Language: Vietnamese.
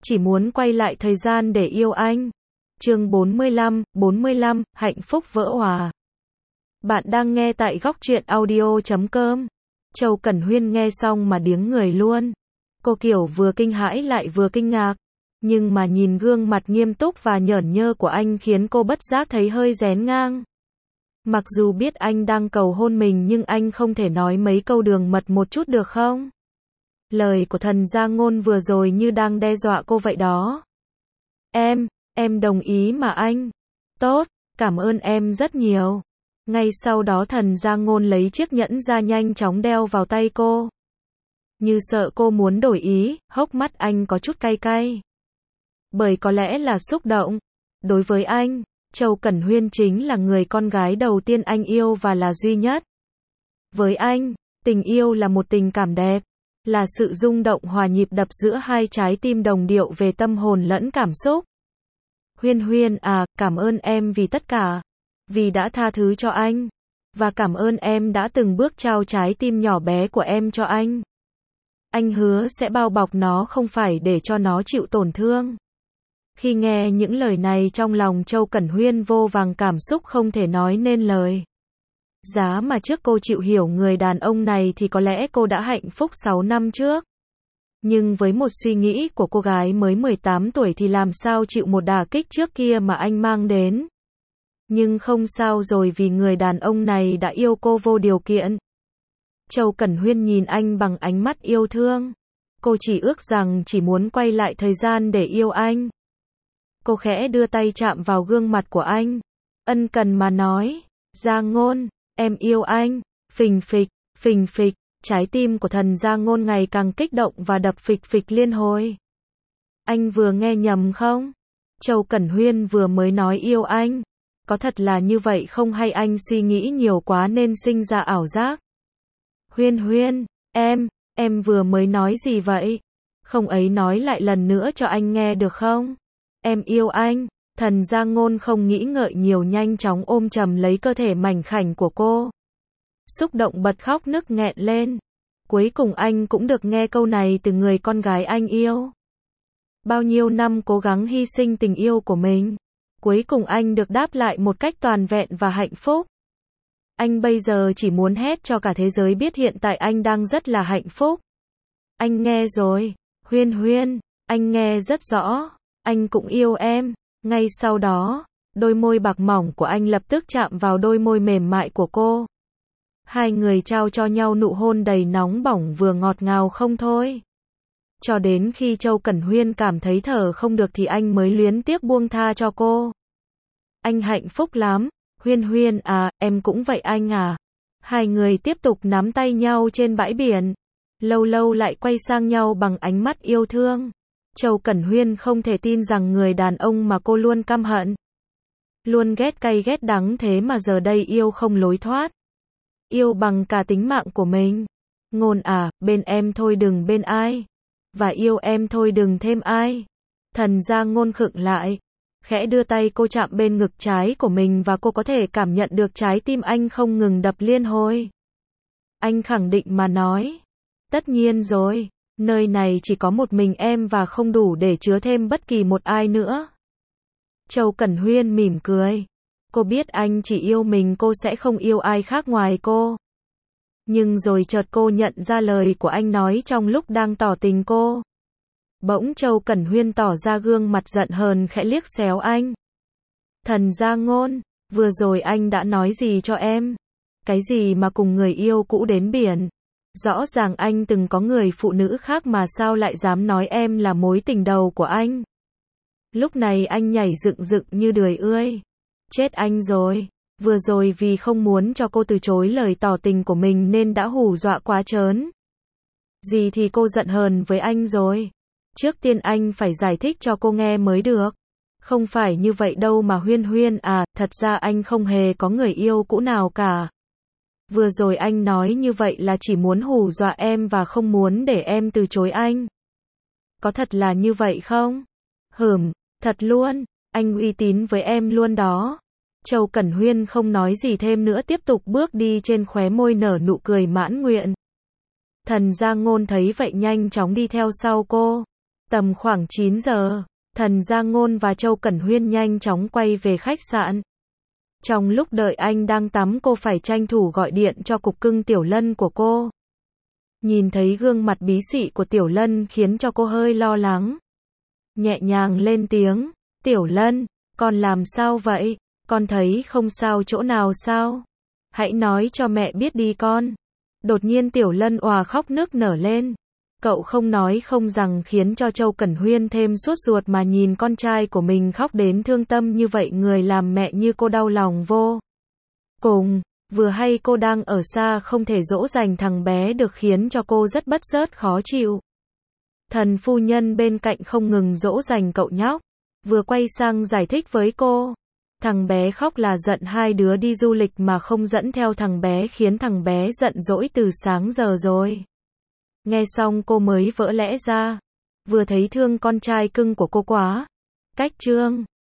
chỉ muốn quay lại thời gian để yêu anh. Chương 45, hạnh phúc vỡ òa. Bạn đang nghe tại Góc Truyện Audio.com. Châu Cẩn Huyên nghe xong mà điếng người luôn. Cô kiểu vừa kinh hãi lại vừa kinh ngạc. Nhưng mà nhìn gương mặt nghiêm túc và nhởn nhơ của anh khiến cô bất giác thấy hơi rén ngang. Mặc dù biết anh đang cầu hôn mình nhưng anh không thể nói mấy câu đường mật một chút được không? Lời của thần gia ngôn vừa rồi như đang đe dọa cô vậy đó. Em đồng ý mà anh. Tốt, cảm ơn em rất nhiều. Ngay sau đó thần gia ngôn lấy chiếc nhẫn ra nhanh chóng đeo vào tay cô. Như sợ cô muốn đổi ý, hốc mắt anh có chút cay cay. Bởi có lẽ là xúc động. Đối với anh, Châu Cẩn Huyên chính là người con gái đầu tiên anh yêu và là duy nhất. Với anh, tình yêu là một tình cảm đẹp, là sự rung động hòa nhịp đập giữa hai trái tim đồng điệu về tâm hồn lẫn cảm xúc. Huyên à, cảm ơn em vì tất cả, vì đã tha thứ cho anh, và cảm ơn em đã từng bước trao trái tim nhỏ bé của em cho anh. Anh hứa sẽ bao bọc nó không phải để cho nó chịu tổn thương. Khi nghe những lời này trong lòng Châu Cẩn Huyên vô vàn cảm xúc không thể nói nên lời. Giá mà trước cô chịu hiểu người đàn ông này thì có lẽ cô đã hạnh phúc 6 năm trước. Nhưng với một suy nghĩ của cô gái mới 18 tuổi thì làm sao chịu một đả kích trước kia mà anh mang đến. Nhưng không sao rồi vì người đàn ông này đã yêu cô vô điều kiện. Châu Cẩn Huyên nhìn anh bằng ánh mắt yêu thương. Cô chỉ ước rằng chỉ muốn quay lại thời gian để yêu anh. Cô khẽ đưa tay chạm vào gương mặt của anh. Ân cần mà nói, Gia Ngôn, em yêu anh. Phình phịch, trái tim của thần Gia Ngôn ngày càng kích động và đập phịch phịch liên hồi. Anh vừa nghe nhầm không? Châu Cẩn Huyên vừa mới nói yêu anh. Có thật là như vậy không hay anh suy nghĩ nhiều quá nên sinh ra ảo giác? Huyên, em vừa mới nói gì vậy? Không ấy nói lại lần nữa cho anh nghe được không? Em yêu anh. Thần Gia Ngôn không nghĩ ngợi nhiều nhanh chóng ôm chầm lấy cơ thể mảnh khảnh của cô. Xúc động bật khóc nức nghẹn lên. Cuối cùng anh cũng được nghe câu này từ người con gái anh yêu. Bao nhiêu năm cố gắng hy sinh tình yêu của mình. Cuối cùng anh được đáp lại một cách toàn vẹn và hạnh phúc. Anh bây giờ chỉ muốn hét cho cả thế giới biết hiện tại anh đang rất là hạnh phúc. Anh nghe rồi. Huyên, anh nghe rất rõ. Anh cũng yêu em. Ngay sau đó, đôi môi bạc mỏng của anh lập tức chạm vào đôi môi mềm mại của cô. Hai người trao cho nhau nụ hôn đầy nóng bỏng vừa ngọt ngào không thôi. Cho đến khi Châu Cẩn Huyên cảm thấy thở không được thì anh mới luyến tiếc buông tha cho cô. Anh hạnh phúc lắm. Huyên à, em cũng vậy anh à. Hai người tiếp tục nắm tay nhau trên bãi biển. Lâu lâu lại quay sang nhau bằng ánh mắt yêu thương. Châu Cẩn Huyên không thể tin rằng người đàn ông mà cô luôn căm hận, luôn ghét cay ghét đắng thế mà giờ đây yêu không lối thoát. Yêu bằng cả tính mạng của mình. Ngôn à, bên em thôi đừng bên ai. Và yêu em thôi đừng thêm ai. Thần Gia Ngôn khựng lại. Khẽ đưa tay cô chạm bên ngực trái của mình và cô có thể cảm nhận được trái tim anh không ngừng đập liên hồi. Anh khẳng định mà nói. Tất nhiên rồi. Nơi này chỉ có một mình em và không đủ để chứa thêm bất kỳ một ai nữa. Châu Cẩn Huyên mỉm cười. Cô biết anh chỉ yêu mình, cô sẽ không yêu ai khác ngoài cô. Nhưng rồi chợt cô nhận ra lời của anh nói trong lúc đang tỏ tình cô. Bỗng Châu Cẩn Huyên tỏ ra gương mặt giận hờn khẽ liếc xéo anh. Thần Gia Ngôn, vừa rồi anh đã nói gì cho em? Cái gì mà cùng người yêu cũ đến biển? Rõ ràng anh từng có người phụ nữ khác mà sao lại dám nói em là mối tình đầu của anh? Lúc này anh nhảy dựng như đười ươi. Chết anh rồi. Vừa rồi vì không muốn cho cô từ chối lời tỏ tình của mình nên đã hù dọa quá trớn. Gì thì cô giận hờn với anh rồi. Trước tiên anh phải giải thích cho cô nghe mới được. Không phải như vậy đâu mà Huyên à, thật ra anh không hề có người yêu cũ nào cả. Vừa rồi anh nói như vậy là chỉ muốn hù dọa em và không muốn để em từ chối anh. Có thật là như vậy không? Thật luôn, anh uy tín với em luôn đó. Châu Cẩn Huyên không nói gì thêm nữa tiếp tục bước đi trên khóe môi nở nụ cười mãn nguyện. Thần Gia Ngôn thấy vậy nhanh chóng đi theo sau cô. Tầm khoảng 9 giờ, Thần Giang Ngôn và Châu Cẩn Huyên nhanh chóng quay về khách sạn. Trong lúc đợi anh đang tắm, cô phải tranh thủ gọi điện cho cục cưng Tiểu Lân của cô. Nhìn thấy gương mặt bí xị của Tiểu Lân khiến cho cô hơi lo lắng. Nhẹ nhàng lên tiếng, Tiểu Lân, con làm sao vậy? Con thấy không sao chỗ nào sao? Hãy nói cho mẹ biết đi con. Đột nhiên Tiểu Lân òa khóc nức nở lên. Cậu không nói không rằng khiến cho Châu Cẩn Huyên thêm sốt ruột mà nhìn con trai của mình khóc đến thương tâm như vậy, người làm mẹ như cô đau lòng vô cùng. Vừa hay cô đang ở xa không thể dỗ dành thằng bé được khiến cho cô rất bứt rứt khó chịu. Thần phu nhân bên cạnh không ngừng dỗ dành cậu nhóc, vừa quay sang giải thích với cô. Thằng bé khóc là giận hai đứa đi du lịch mà không dẫn theo thằng bé khiến thằng bé giận dỗi từ sáng giờ rồi. Nghe xong cô mới vỡ lẽ ra, vừa thấy thương con trai cưng của cô quá. Cách chương